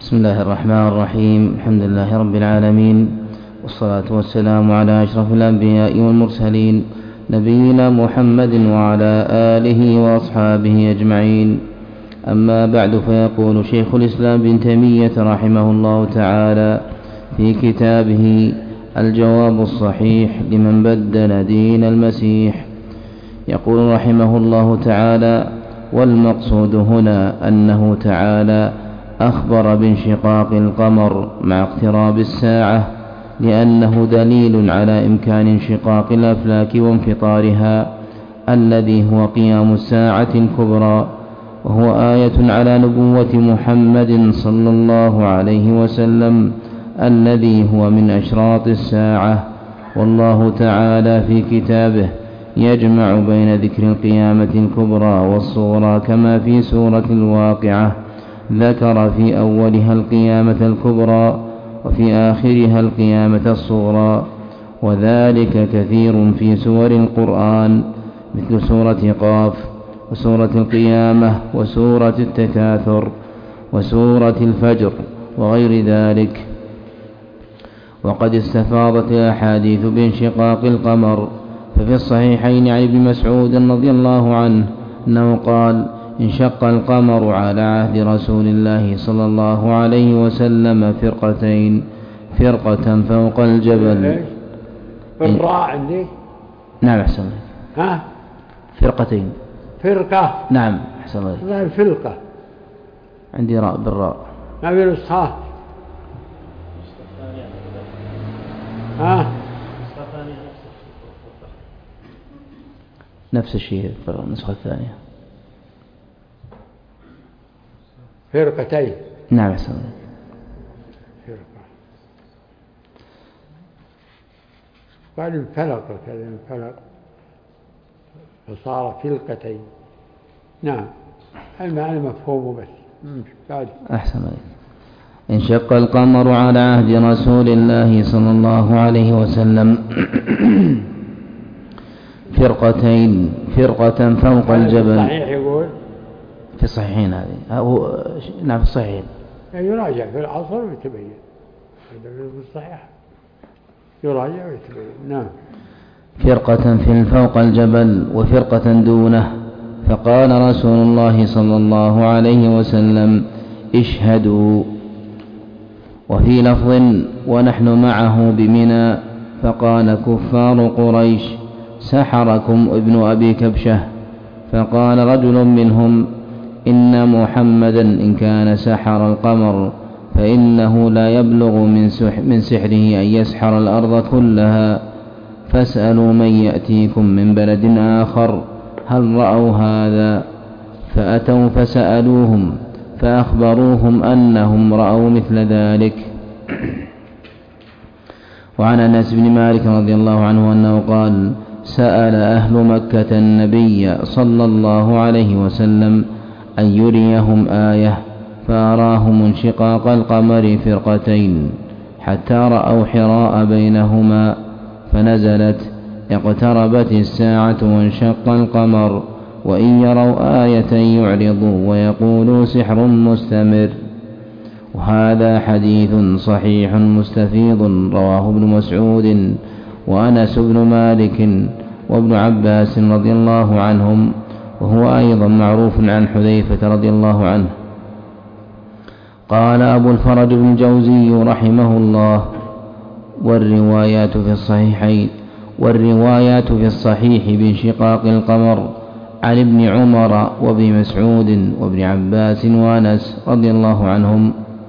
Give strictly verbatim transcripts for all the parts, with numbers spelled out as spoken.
بسم الله الرحمن الرحيم. الحمد لله رب العالمين، والصلاة والسلام على أشرف الأنبياء والمرسلين، نبينا محمد وعلى آله وأصحابه أجمعين. أما بعد، فيقول شيخ الإسلام ابن تيمية رحمه الله تعالى في كتابه الجواب الصحيح لمن بدل دين المسيح، يقول رحمه الله تعالى: والمقصود هنا أنه تعالى أخبر بانشقاق القمر مع اقتراب الساعة، لأنه دليل على إمكان انشقاق الأفلاك وانفطارها الذي هو قيام الساعة الكبرى، وهو آية على نبوة محمد صلى الله عليه وسلم الذي هو من أشراط الساعة. والله تعالى في كتابه يجمع بين ذكر القيامة الكبرى والصغرى، كما في سورة الواقعة ذكر في أولها القيامة الكبرى وفي آخرها القيامة الصغرى، وذلك كثير في سور القرآن مثل سورة قاف وسورة القيامة وسورة التكاثر وسورة الفجر وغير ذلك. وقد استفاضت الأحاديث بانشقاق القمر، ففي الصحيحين عن ابن مسعود رضي الله عنه أنه قال: انشق القمر على عهد رسول الله صلى الله عليه وسلم فرقتين، فرقة فوق الجبل. بالراء عندي؟ نعم أحسن الله. ها؟ فرقتين. فرقة؟ نعم أحسن الله. الفرقة عندي راء بالراء. ما في نسخة؟ ها؟ نفس الشيء في النسخة الثانية. فرقتين. نعم أحسن الله. فرقة. قال انفلق كذا، انفلق فصار فرقتين. نعم، المعنى مفهوم بس. بعد. أحسن الله. انشق القمر على عهد رسول الله صلى الله عليه وسلم فرقتين، فرقة فوق الجبل. صحيح يقول في الصحيحين هذه أو نعم في الصحيحين، يراجع في العصر ويتبين. هذا في الصحيح يراجع ويتبين. نعم. فرقة في فوق الجبل وفرقة دونه، فقال رسول الله صلى الله عليه وسلم: اشهدوا. وفي لفظ: ونحن معه بمنى، فقال كفار قريش: سحركم ابن أبي كبشة. فقال رجل منهم: إن محمدا إن كان سحر القمر فإنه لا يبلغ من, من سحره أن يسحر الأرض كلها، فاسألوا من يأتيكم من بلد آخر هل رأوا هذا؟ فأتوا فسألوهم فأخبروهم أنهم رأوا مثل ذلك. وعن أنس بن مالك رضي الله عنه أنه قال: سأل أهل مكة النبي صلى الله عليه وسلم أن يريهم آية، فأراهم انشقاق القمر فرقتين حتى رأوا حراء بينهما، فنزلت: اقتربت الساعة وانشق القمر، وإن يروا آية يعرضوا ويقولوا سحر مستمر. وهذا حديث صحيح مستفيض رواه ابن مسعود وأنس بن مالك وابن عباس رضي الله عنهم، وهو أيضا معروف عن حذيفة رضي الله عنه. قال أبو الفرج بن الجوزي رحمه الله: والروايات في الصحيحين والروايات في الصحيح بانشقاق القمر عن ابن عمر وابن مسعود وابن عباس وأنس رضي الله عنهم.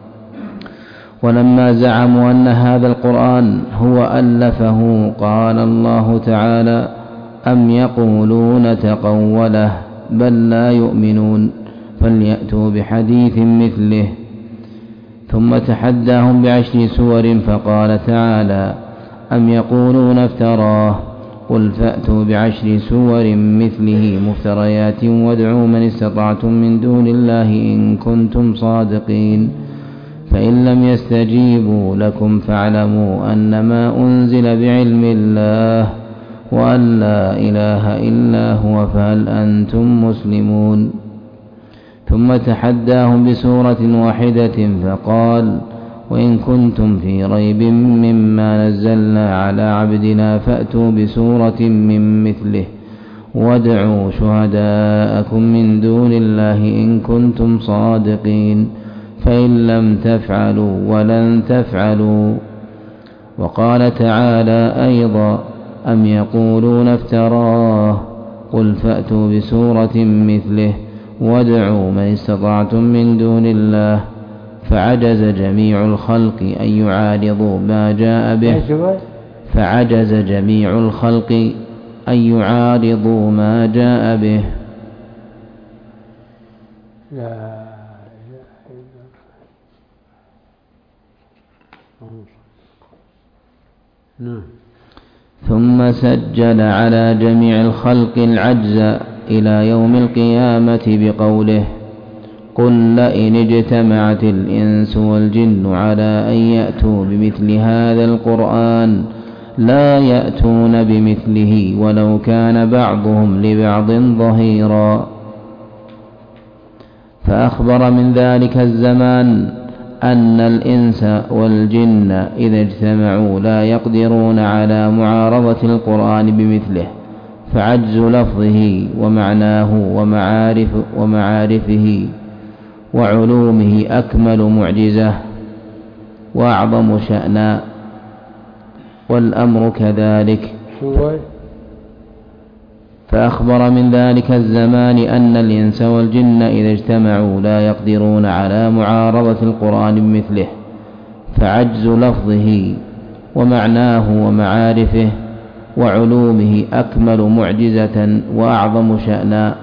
ولما زعموا أن هذا القرآن هو ألفه، قال الله تعالى: أم يقولون تقوله بل لا يؤمنون، فليأتوا بحديث مثله. ثم تحداهم بعشر سور، فقال تعالى: أم يقولون افتراه، قل فأتوا بعشر سور مثله مفتريات وادعوا من استطعتم من دون الله إن كنتم صادقين، فإن لم يستجيبوا لكم فاعلموا أنما أنزل بعلم الله وأن لا إله إلا هو، فهل أنتم مسلمون؟ ثم تحداهم بسورة واحدة فقال: وإن كنتم في ريب مما نزلنا على عبدنا فأتوا بسورة من مثله وادعوا شهداءكم من دون الله إن كنتم صادقين فإن لم تفعلوا ولن تفعلوا. وقال تعالى أيضا: أم يقولون افتراه قل فأتوا بسورة مثله وادعوا من استطعتم من دون الله. فعجز جميع الخلق أن يعارضوا ما جاء به فعجز جميع الخلق أن يعارضوا ما جاء به. لا نعم. ثم سجل على جميع الخلق العجز إلى يوم القيامة بقوله: قل لئن اجتمعت الإنس والجن على أن يأتوا بمثل هذا القرآن لا يأتون بمثله ولو كان بعضهم لبعض ظهيرا. فأخبر من ذلك الزمان أن الإنس والجن إذا اجتمعوا لا يقدرون على معارضة القرآن بمثله، فعجز لفظه ومعناه ومعارف ومعارفه وعلومه أكمل معجزة وأعظم شأنا، والأمر كذلك. فأخبر من ذلك الزمان أن الإنس والجن إذا اجتمعوا لا يقدرون على معارضة القرآن بمثله، فعجز لفظه ومعناه ومعارفه وعلومه أكمل معجزة وأعظم شأنا،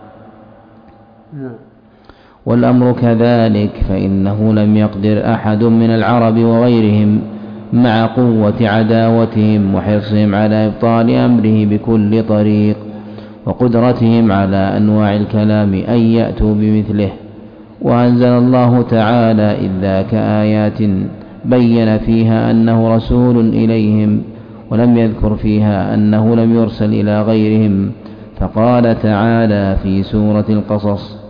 والأمر كذلك. فإنه لم يقدر أحد من العرب وغيرهم مع قوة عداوتهم وحرصهم على إبطال أمره بكل طريق وقدرتهم على أنواع الكلام أن يأتوا بمثله. وأنزل الله تعالى إذ ذاك آيات بين فيها أنه رسول إليهم، ولم يذكر فيها أنه لم يرسل إلى غيرهم. فقال تعالى في سورة القصص: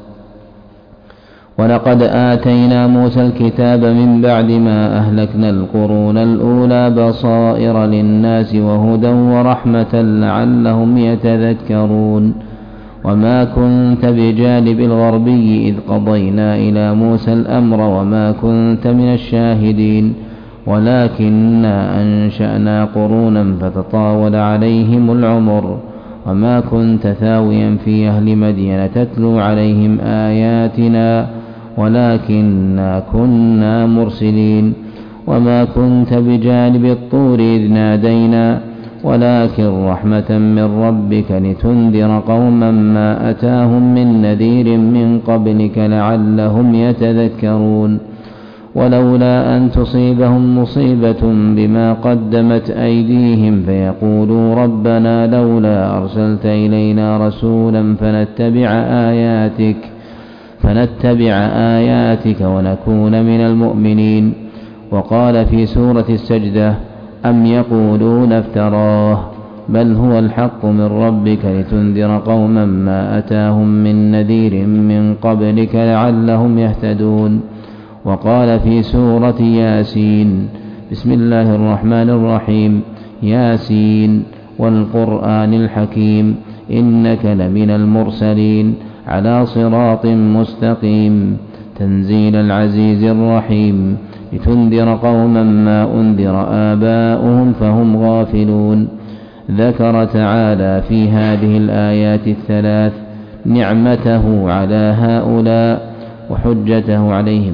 ولقد آتينا موسى الكتاب من بعد ما أهلكنا القرون الأولى بصائر للناس وهدى ورحمة لعلهم يتذكرون. وما كنت بجانب الغربي إذ قضينا إلى موسى الأمر وما كنت من الشاهدين ولكننا أنشأنا قرونا فتطاول عليهم العمر وما كنت ثاويا في أهل مدين تتلو عليهم آياتنا ولكننا كنا مرسلين. وما كنت بجانب الطور إذ نادينا ولكن رحمة من ربك لتنذر قوما ما أتاهم من نذير من قبلك لعلهم يتذكرون. ولولا أن تصيبهم مصيبة بما قدمت أيديهم فيقولوا ربنا لولا أرسلت إلينا رسولا فنتبع آياتك فنتبع آياتك ونكون من المؤمنين. وقال في سورة السجدة: أم يقولون افتراه بل هو الحق من ربك لتنذر قوما ما أتاهم من نذير من قبلك لعلهم يهتدون. وقال في سورة ياسين: بسم الله الرحمن الرحيم: ياسين والقرآن الحكيم إنك لمن المرسلين على صراط مستقيم تنزيل العزيز الرحيم لتنذر قوما ما أنذر آباؤهم فهم غافلون. ذكر تعالى في هذه الآيات الثلاث نعمته على هؤلاء وحجته عليهم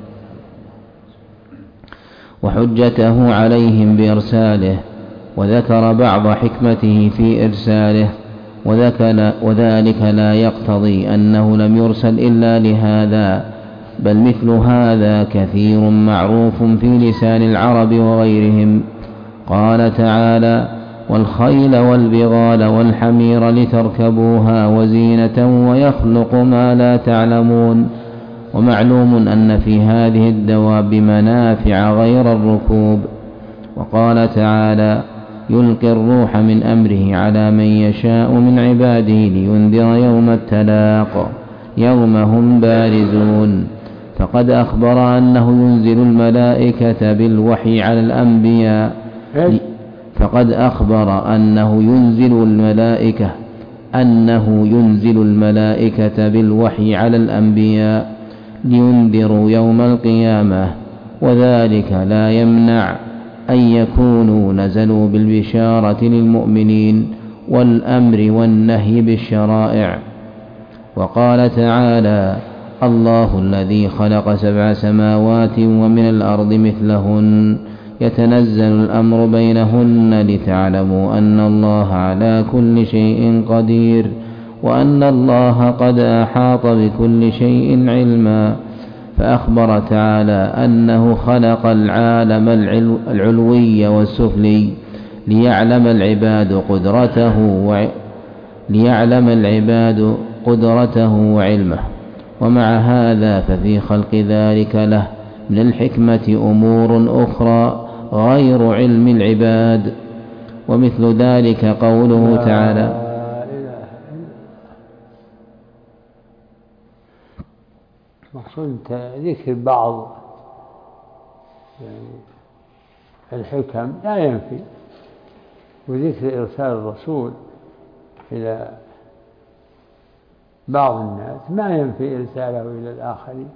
وحجته عليهم بإرساله، وذكر بعض حكمته في إرساله، وذلك لا يقتضي أنه لم يرسل إلا لهذا، بل مثل هذا كثير معروف في لسان العرب وغيرهم. قال تعالى: والخيل والبغال والحمير لتركبوها وزينة ويخلق ما لا تعلمون. ومعلوم أن في هذه الدواب منافع غير الركوب. وقال تعالى: يلقي الروح من أمره على من يشاء من عباده لينذر يوم التلاق يوم هم بارزون. فقد أخبر أنه ينزل الملائكة بالوحي على الأنبياء فقد أخبر أنه ينزل الملائكة أنه ينزل الملائكة بالوحي على الأنبياء لينذروا يوم القيامة، وذلك لا يمنع أن يكونوا نزلوا بالبشارة للمؤمنين والأمر والنهي بالشرائع. وقال تعالى: الله الذي خلق سبع سماوات ومن الأرض مثلهن يتنزل الأمر بينهن لتعلموا أن الله على كل شيء قدير وأن الله قد أحاط بكل شيء علما. فأخبر تعالى أنه خلق العالم العلوي والسفلي ليعلم العباد قدرته و... ليعلم العباد قدرته وعلمه. ومع هذا ففي خلق ذلك له من الحكمة أمور أخرى غير علم العباد، ومثل ذلك قوله تعالى: مقصود ذكر بعض الحكم لا ينفي، وذكر إرسال الرسول إلى بعض الناس ما ينفي إرساله إلى الآخرين.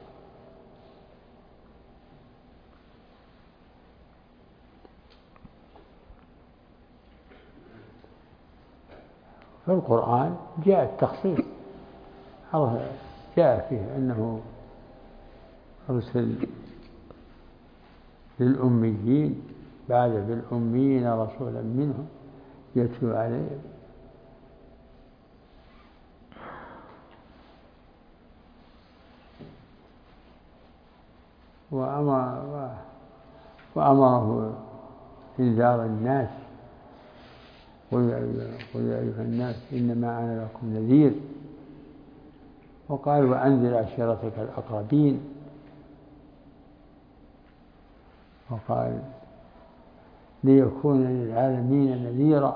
في القرآن جاء التخصيص، جاء فيه أنه أرسل للأميين بعد بالأميين رسولا منهم يتلو عليهم. وأمر وأمره إنذار الناس: قل يا أيها الناس إنما أنا لكم نذير. وقال: وأنذر عشيرتك الأقربين. وقال: ليكون للعالمين نذيرا.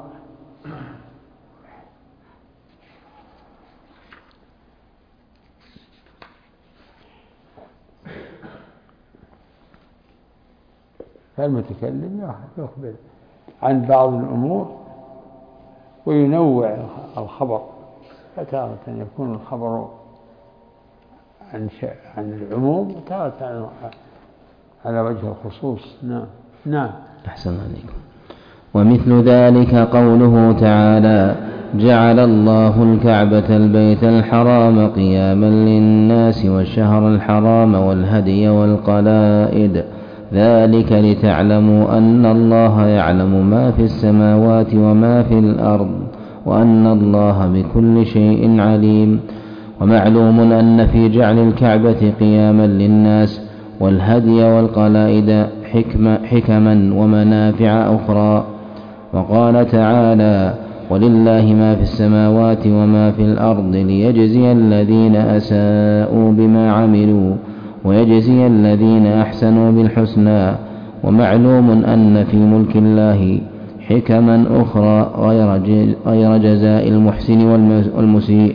فالمتكلم يخبر عن بعض الأمور وينوع الخبر، فتارة يكون الخبر عن عن العموم وتارة على وجه الخصوص. نعم نعم أحسن عليكم. ومثل ذلك قوله تعالى: جعل الله الكعبة البيت الحرام قياما للناس والشهر الحرام والهدي والقلائد، ذلك لتعلموا أن الله يعلم ما في السماوات وما في الأرض وأن الله بكل شيء عليم. ومعلوم أن في جعل الكعبة قياما للناس والهدي والقلائد حكما ومنافع أخرى. وقال تعالى: ولله ما في السماوات وما في الأرض ليجزي الذين أساءوا بما عملوا ويجزي الذين أحسنوا بالحسنى. ومعلوم أن في ملك الله حكما أخرى غير جزاء المحسن والمسيء.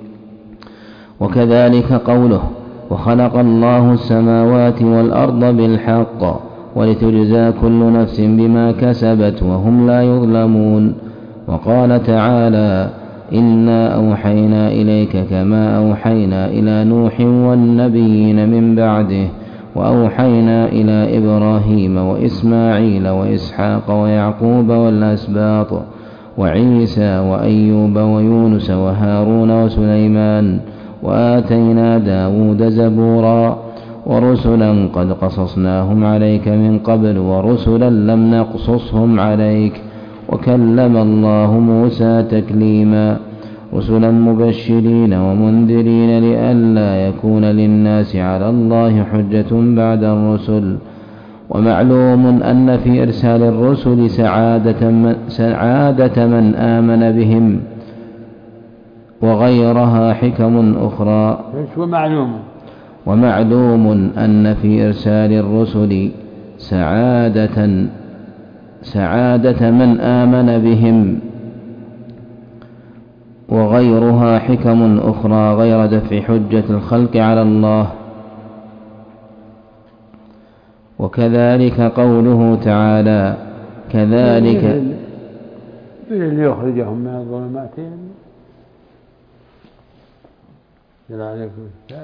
وكذلك قوله: وخلق الله السماوات والأرض بالحق ولتجزى كل نفس بما كسبت وهم لا يظلمون. وقال تعالى: إنا أوحينا إليك كما أوحينا إلى نوح والنبيين من بعده وأوحينا إلى إبراهيم وإسماعيل وإسحاق ويعقوب والأسباط وعيسى وأيوب ويونس وهارون وسليمان وآتينا داود زبورا ورسلا قد قصصناهم عليك من قبل ورسلا لم نقصصهم عليك وكلم الله موسى تكليما رسلا مبشرين ومنذرين لئلا يكون للناس على الله حجة بعد الرسل. ومعلوم أن في إرسال الرسل سعادة من, سعادة من آمن بهم وغيرها حكم أخرى. ومعلوم ومعلوم أن في إرسال الرسل سعادة سعادة من آمن بهم وغيرها حكم أخرى غير دفع حجة الخلق على الله. وكذلك قوله تعالى كذلك اللي يخرجهم من الظلمات إلى عليكم الكتاب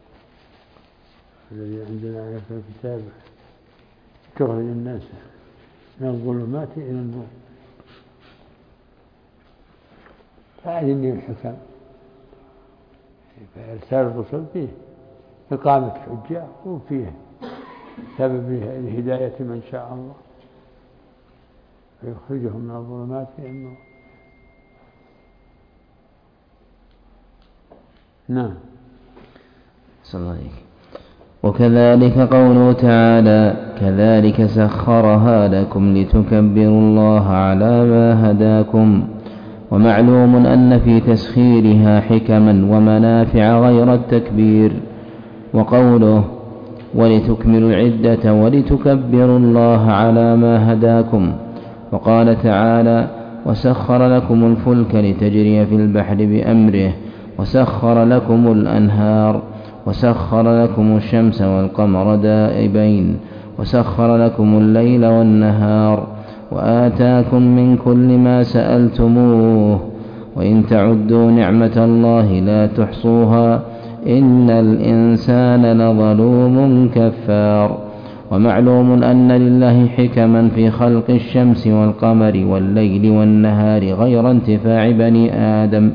الذي عندنا عليكم الكتاب تخرج الناس من الظلمات إلى النور. فهذه من الحكم فإرسال الرسل فيه إقامة حجة وفيه سبب لهداية من شاء الله ويخرجهم من الظلمات إلى النور. نعم. صلى الله عليه. وكذلك قوله تعالى كذلك سخرها لكم لتكبروا الله على ما هداكم. ومعلوم أن في تسخيرها حكما ومنافع غير التكبير. وقوله ولتكملوا العدة ولتكبروا الله على ما هداكم. وقال تعالى وسخر لكم الفلك لتجري في البحر بأمره وسخر لكم الأنهار وسخر لكم الشمس والقمر دائبين وسخر لكم الليل والنهار وآتاكم من كل ما سألتموه وإن تعدوا نعمة الله لا تحصوها إن الإنسان لظلوم كفار. ومعلوم أن لله حكما في خلق الشمس والقمر والليل والنهار غير انتفاع بني آدم.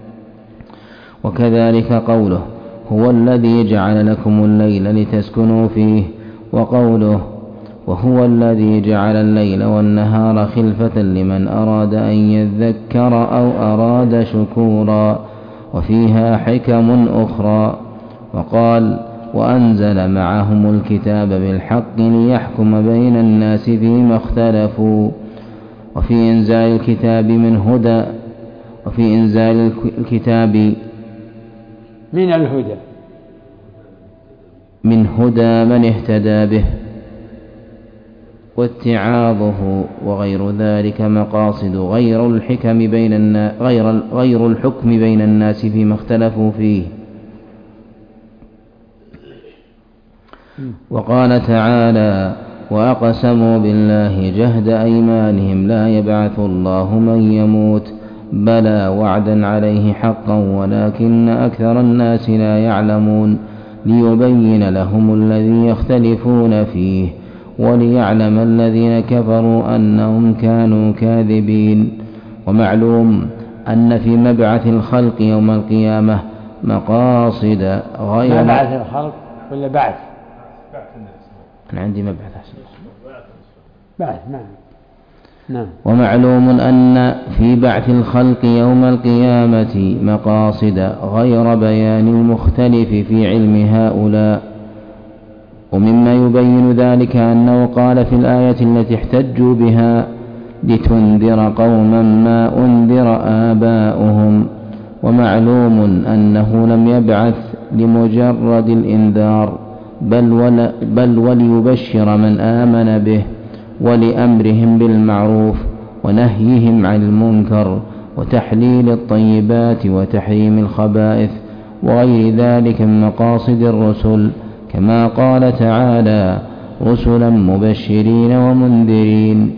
وكذلك قوله هو الذي جعل لكم الليل لتسكنوا فيه. وقوله وهو الذي جعل الليل والنهار خلفة لمن أراد أن يذكر أو أراد شكورا. وفيها حكم أخرى. وقال وأنزل معهم الكتاب بالحق ليحكم بين الناس فيما اختلفوا. وفي إنزال الكتاب من هدى وفي إنزال الكتاب من الهدى من هدى من اهتدى به واتعاظه وغير ذلك مقاصد غير الحكم بين الناس غير غير الحكم بين الناس فيما اختلفوا فيه. وقال تعالى وأقسموا بالله جهد أيمانهم لا يبعث الله من يموت بلى وعدا عليه حقا ولكن أكثر الناس لا يعلمون ليبين لهم الذي يختلفون فيه وليعلم الذين كفروا أنهم كانوا كاذبين. ومعلوم أن في مبعث الخلق يوم القيامة مقاصد غير مبعث الخلق ولا بعث؟ أنا عندي مبعث أحسن. بعث نعم. نعم. ومعلوم أن في بعث الخلق يوم القيامة مقاصد غير بيان المختلف في علم هؤلاء. ومما يبين ذلك أنه قال في الآية التي احتجوا بها لتنذر قوما ما أنذر آباؤهم. ومعلوم أنه لم يبعث لمجرد الإنذار بل, ول بل وليبشر من آمن به ولأمرهم بالمعروف ونهيهم عن المنكر وتحليل الطيبات وتحريم الخبائث وغير ذلك من مقاصد الرسل كما قال تعالى رسلا مبشرين ومنذرين.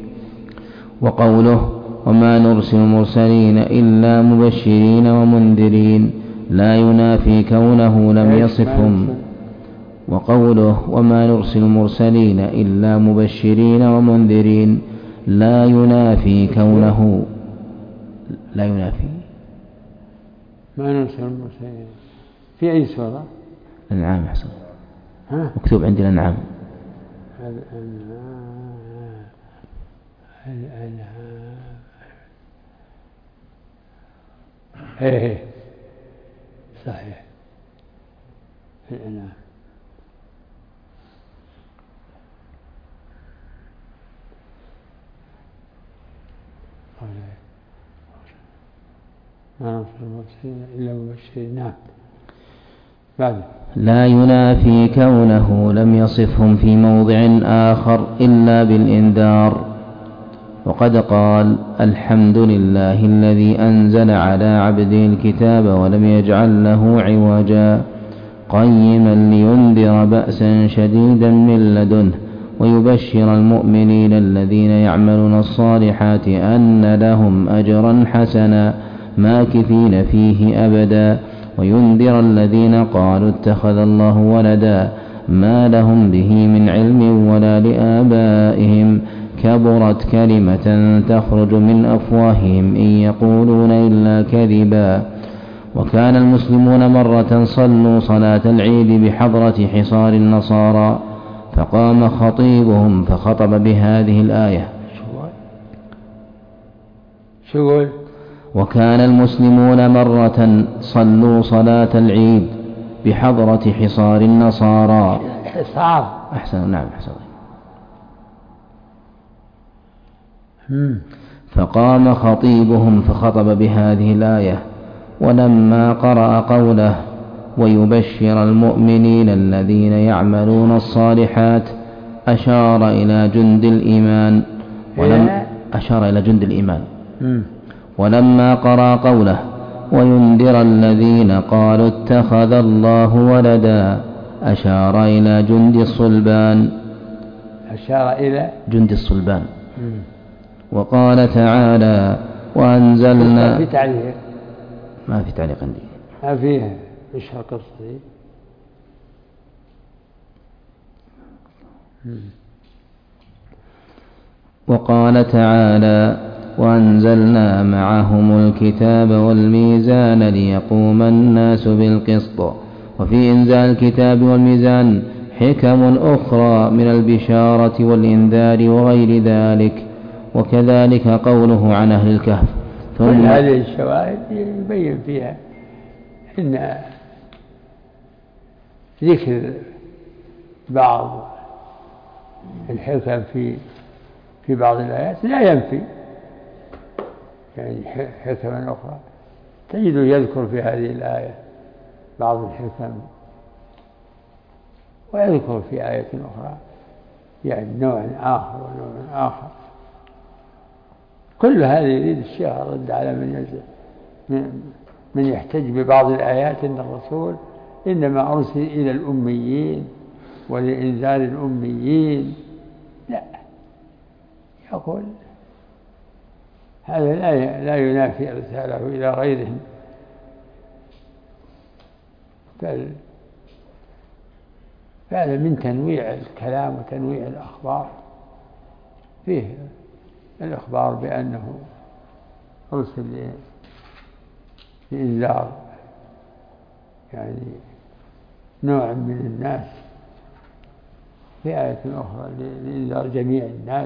وقوله وما نرسل المرسلين إلا مبشرين ومنذرين لا ينافي كونه لم يصفهم. وقوله وما نرسل المرسلين إلا مبشرين ومنذرين لا ينافي كونه لا ينافي ما نرسل المرسلين في أي سورة؟ الأنعام حسن مكتوب عندي الأنعام. الأنعام ايه صحيح الأنعام. ما نرسل المرسلين إلا مبشرين. نعم. بعد لا ينافي كونه لم يصفهم في موضع آخر إلا بالإنذار. وقد قال: الحمد لله الذي أنزل على عبده الكتاب ولم يجعل له عوجا قيما لينذر بأسا شديدا من لدنه ويبشر المؤمنين الذين يعملون الصالحات أن لهم أجرا حسنا ماكثين فيه أبدا وينذر الذين قالوا اتخذ الله ولدا ما لهم به من علم ولا لآبائهم كبرت كلمة تخرج من أفواههم إن يقولون إلا كذبا. وكان المسلمون مرة صلوا صلاة العيد بحضرة حصار النصارى فقام خطيبهم فخطب بهذه الآية. شغل. وكان المسلمون مرة صلوا صلاة العيد بحضرة حصار النصارى. حصار. أحسن. نعم أحسن. فقام خطيبهم فخطب بهذه الآية ولما قرأ قوله ويبشر المؤمنين الذين يعملون الصالحات أشار إلى جند الإيمان ولم أشار إلى جند الإيمان ولما قرأ قوله وينذر الذين قالوا اتخذ الله ولدا أشار إلى جند الصلبان أشار إلى جند الصلبان. وقال تعالى وأنزلنا في تعليق ما في تعليق عندي ما فيها إيش هالقصة. وقال تعالى وأنزلنا معهم الكتاب والميزان ليقوم الناس بالقسط. وفي إنزال الكتاب والميزان حكم أخرى من البشارة والإنذار وغير ذلك. وكذلك قوله عن أهل الكهف. ثم هذه الشواهد يبين فيها إن ذكر بعض الحكم في في بعض الآيات لا ينفي يعني حكما أخرى. تجد يذكر في هذه الآية بعض الحكم ويذكر في آية أخرى يعني نوع آخر ونوع آخر. كل هذا يريد الشيخ الرد على من من يحتج ببعض الآيات أن الرسول إنما أرسل إلى الأميين ولإنذار الأميين. لا، يقول هذا لا لا ينافي إرساله إلى غيرهم بل هذا من تنويع الكلام وتنويع الأخبار. فيه الإخبار بأنه أرسل لإنذار يعني نوع من الناس، في آية أخرى لإنذار جميع الناس.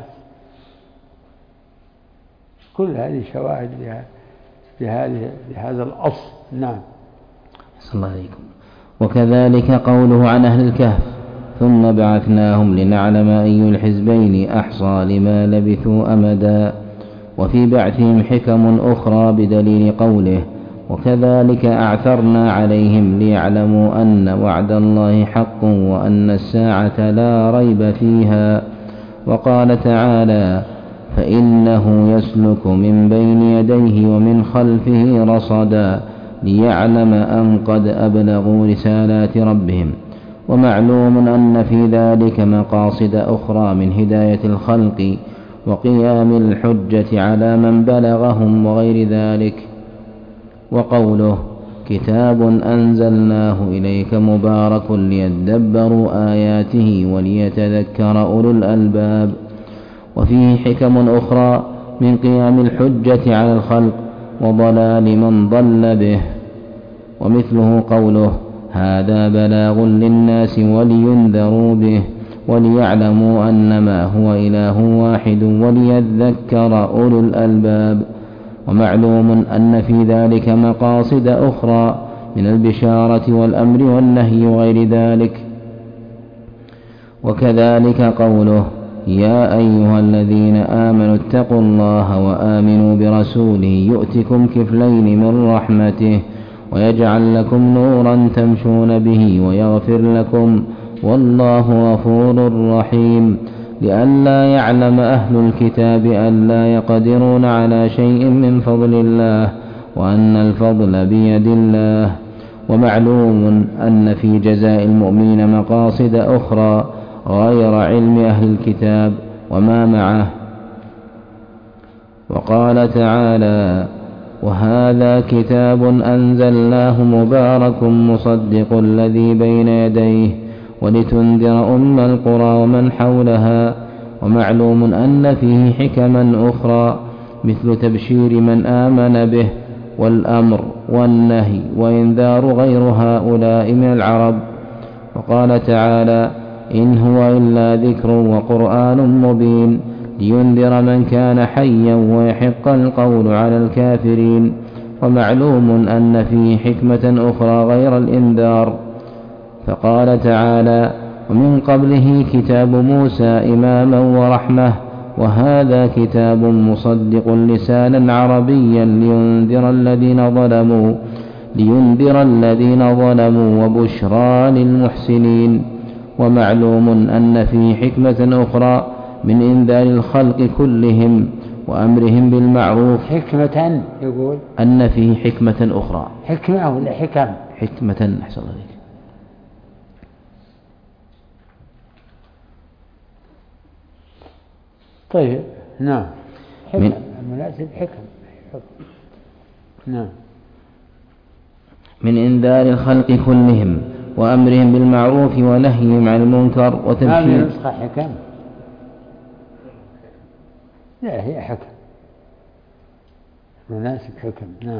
كل هذه شواهد لهذه لهذا الأصل. نعم. صلى الله عليكم. وكذلك قوله عن أهل الكهف ثم بعثناهم لنعلم أي الحزبين أحصى لما لبثوا أمدا. وفي بعثهم حكم أخرى بدليل قوله وكذلك أعثرنا عليهم ليعلموا أن وعد الله حق وأن الساعة لا ريب فيها. وقال تعالى فإنه يسلك من بين يديه ومن خلفه رصدا ليعلم أن قد أبلغوا رسالات ربهم. ومعلوم أن في ذلك مقاصد أخرى من هداية الخلق وقيام الحجة على من بلغهم وغير ذلك. وقوله كتاب أنزلناه إليك مبارك ليدبروا آياته وليتذكر أولو الألباب. وفيه حكم أخرى من قيام الحجة على الخلق وضلال من ضل به. ومثله قوله هذا بلاغ للناس ولينذروا به وليعلموا أنما هو إله واحد وليذكر أولو الألباب. ومعلوم أن في ذلك مقاصد أخرى من البشارة والأمر والنهي وغير ذلك. وكذلك قوله يا أيها الذين آمنوا اتقوا الله وآمنوا برسوله يؤتكم كفلين من رحمته ويجعل لكم نورا تمشون به ويغفر لكم والله غفور رحيم. لئلا يعلم أهل الكتاب ألا يقدرون على شيء من فضل الله وأن الفضل بيد الله. ومعلوم أن في جزاء المؤمنين مقاصد أخرى غير علم أهل الكتاب وما معه. وقال تعالى: وهذا كتاب أنزلناه مبارك مصدق الذي بين يديه ولتنذر أم القرى ومن حولها. ومعلوم أن فيه حكما أخرى مثل تبشير من آمن به والأمر والنهي وإنذار غير هؤلاء من العرب. وقال تعالى: إن هو إلا ذكر وقرآن مبين لينذر من كان حيا ويحق القول على الكافرين. ومعلوم أن فيه حكمة أخرى غير الإنذار، فقال تعالى: ومن قبله كتاب موسى إماما ورحمة وهذا كتاب مصدق لسانا عربيا لينذر الذين ظلموا لينذر الذين ظلموا وبشرى للمحسنين. ومعلوم أن فيه حكمة أخرى من إنذار الخلق كلهم وأمرهم بالمعروف. حكمة يقول أن فيه حكمة أخرى. حكمة ولا حكم؟ حكمة. أحسن الله عليك. طيب نعم. حكم المناسب حكم. نعم. من إنذار الخلق كلهم وأمرهم بالمعروف ونهيهم عن المنكر وتبشير. هذه نسخة حكم؟ لا هي حكم. مناسب حكم. نعم.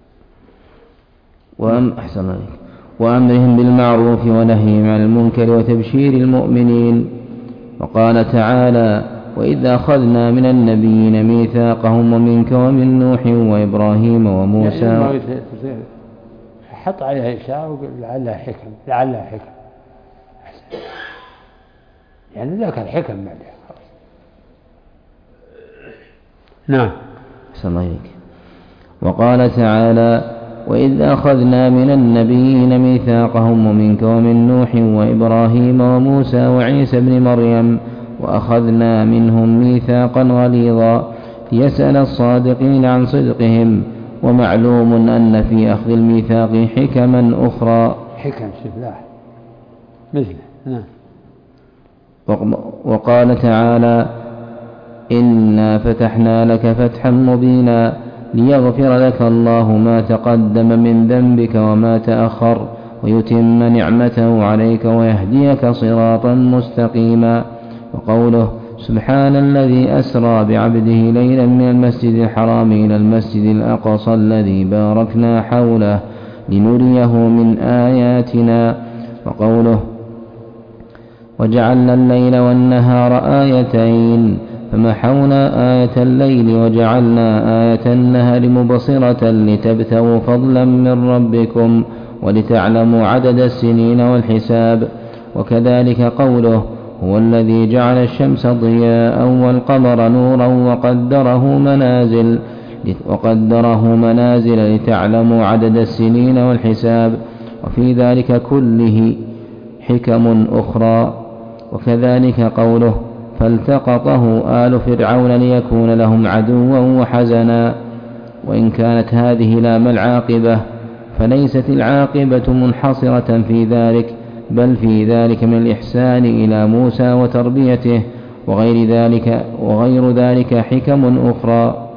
وأم أحسن الله عليك. وأمرهم بالمعروف ونهيهم عن المنكر وتبشير المؤمنين. وقال تعالى: وإذ أخذنا من النبيين ميثاقهم ومنك ومن نوح وإبراهيم وموسى. يعني حط عليها إشارة وقل لعلها حكم لعلها حكم يعني ذاك الحكم بعدها. نعم. أحسن الله عليك. وقال تعالى: وإذ أخذنا من النبيين ميثاقهم ومنك ومن نوح وإبراهيم وموسى وعيسى ابن مريم وأخذنا منهم ميثاقا غليظا ليسأل الصادقين عن صدقهم. ومعلوم أن في أخذ الميثاق حكما أخرى. حكم سفلاح مثل. نعم. وقال تعالى: إنا فتحنا لك فتحا مبينا ليغفر لك الله ما تقدم من ذنبك وما تأخر ويتم نعمته عليك ويهديك صراطا مستقيما. وقوله: سبحان الذي أسرى بعبده ليلا من المسجد الحرام إلى المسجد الأقصى الذي باركنا حوله لنريه من آياتنا. وقوله: وجعلنا الليل والنهار آيتين فمحونا آية الليل وجعلنا آية النهار مبصرة لتبتغوا فضلا من ربكم ولتعلموا عدد السنين والحساب. وكذلك قوله: هو الذي جعل الشمس ضياء والقمر نورا وقدره منازل وقدره منازل لتعلموا عدد السنين والحساب. وفي ذلك كله حكم أخرى. وكذلك قوله: فالتقطه آل فرعون ليكون لهم عدوا وحزنا. وإن كانت هذه لام العاقبة فليست العاقبة منحصرة في ذلك، بل في ذلك من الإحسان إلى موسى وتربيته وغير ذلك وغير ذلك حكم أخرى.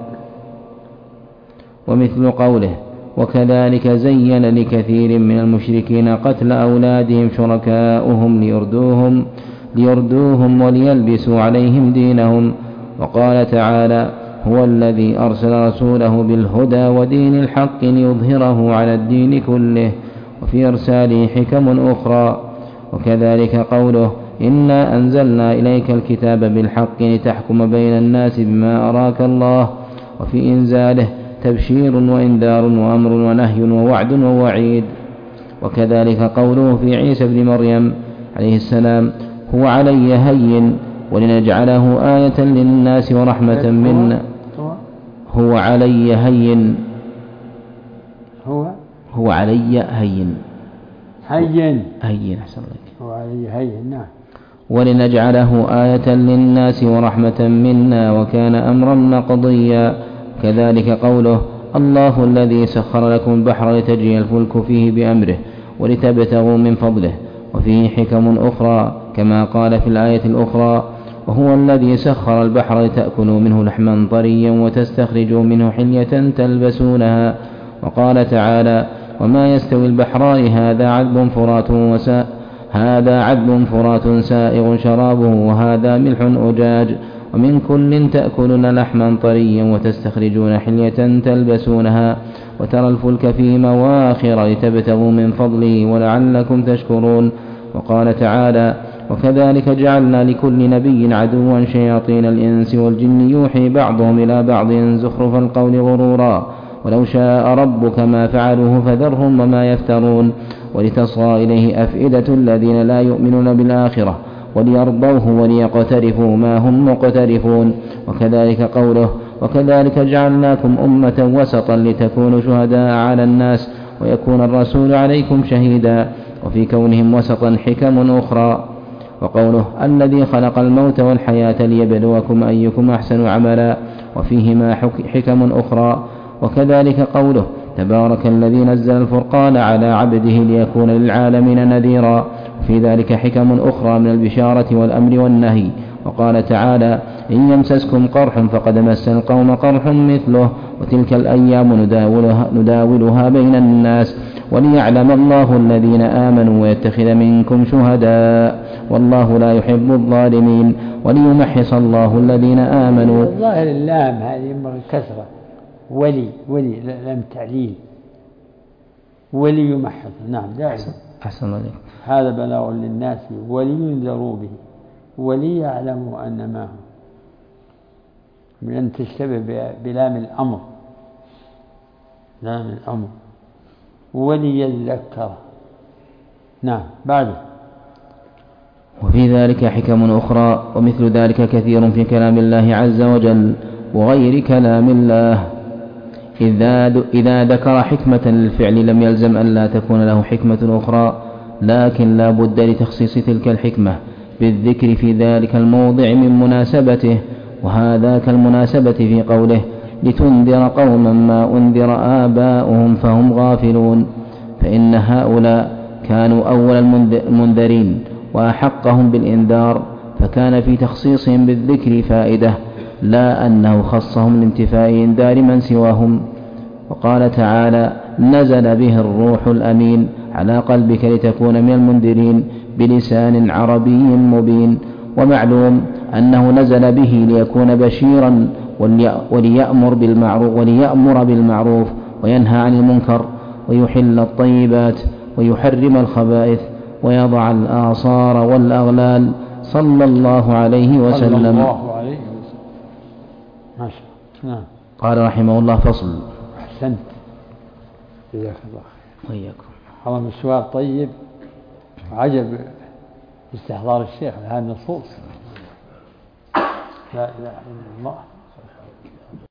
ومثل قوله: وكذلك زين لكثير من المشركين قتل أولادهم شركاؤهم ليردوهم ليردوهم وليلبسوا عليهم دينهم. وقال تعالى: هو الذي أرسل رسوله بالهدى ودين الحق ليظهره على الدين كله. وفي إرساله حكم أخرى. وكذلك قوله: إنا أنزلنا إليك الكتاب بالحق لتحكم بين الناس بما أراك الله. وفي إنزاله تبشير وإنذار وأمر ونهي ووعد ووعيد. وكذلك قوله في عيسى ابن مريم عليه السلام: هو علي هين ولنجعله آية للناس ورحمة منا. هو علي هين هو هو علي هين هين هين أحسن لك. هو علي هين. نعم. ولنجعله آية للناس ورحمة منا وكان أمرا مقضيا. كذلك قوله الله الذي سخر لكم البحر لتجري الفلك فيه بأمره ولتبتغوا من فضله. وفيه حكم أخرى كما قال في الآية الأخرى وهو الذي سخر البحر لتأكلوا منه لحما طريا وتستخرجوا منه حلية تلبسونها. وقال تعالى وما يستوي البحران هذا عذب فرات وساء هذا عذب فرات سائغ شرابه وهذا ملح أجاج ومن كل تأكلون لحما طريا وتستخرجون حلية تلبسونها وترى الفلك فيه مواخر لتبتغوا من فضله ولعلكم تشكرون. وقال تعالى وكذلك جعلنا لكل نبي عدوا شياطين الإنس والجن يوحي بعضهم إلى بعض زخرف القول غرورا ولو شاء ربك ما فعلوه فذرهم وما يفترون. ولتصغى إليه أفئدة الذين لا يؤمنون بالآخرة وليرضوه وليقترفوا ما هم مقترفون. وكذلك قوله وكذلك جعلناكم أمة وسطا لتكونوا شهداء على الناس ويكون الرسول عليكم شهيدا. وفي كونهم وسطا حكم أخرى. وقوله الذي خلق الموت والحياة ليبلوكم أيكم أحسن عملا وفيهما حكم أخرى. وكذلك قوله تبارك الذي نزل الفرقان على عبده ليكون للعالمين نذيرا. وفي ذلك حكم أخرى من البشارة والأمر والنهي. وقال تعالى إن يمسسكم قرح فقد مس القوم قرح مثله وتلك الأيام نداولها, نداولها بين الناس وليعلم الله الذين آمنوا ويتخذ منكم شهداء والله لا يحب الظالمين وليمحص الله الذين آمنوا. ظاهر اللام هذه ينبغي الكسرة ولي ولي لم تعليل ولي يمحص. نعم دائما أحسن الله. هذا بلاغ للناس ولينذروا به وليعلموا أن ما هو من أن تشتبه بلام الأمر لام الأمر وليذكر. نعم بعده. وفي ذلك حكم أخرى ومثل ذلك كثير في كلام الله عز وجل وغير كلام الله. إذا ذكر حكمة للفعل لم يلزم أن لا تكون له حكمة أخرى لكن لا بد لتخصيص تلك الحكمة بالذكر في ذلك الموضع من مناسبته. وهذا كالمناسبة في قوله لتنذر قوما ما أنذر آباؤهم فهم غافلون. فإن هؤلاء كانوا أول المنذرين وأحقهم بالإنذار فكان في تخصيصهم بالذكر فائدة لا أنه خصهم لانتفاء إنذار من سواهم. وقال تعالى نزل به الروح الأمين على قلبك لتكون من المنذرين بلسان عربي مبين. ومعلوم أنه نزل به ليكون بشيرا وليأمر بالمعروف, وليأمر بالمعروف وينهى عن المنكر ويحل الطيبات ويحرم الخبائث ويضع الآصار والأغلال صلى الله عليه وسلم. صلى الله عليه وسلم. ما شاء الله. نعم. قال رحمه الله فصل. أحسنت جزاك الله خير. وإياكم. هذا مسوار طيب عجب استحضار الشيخ لهذه النصوص. لا إله إلا الله.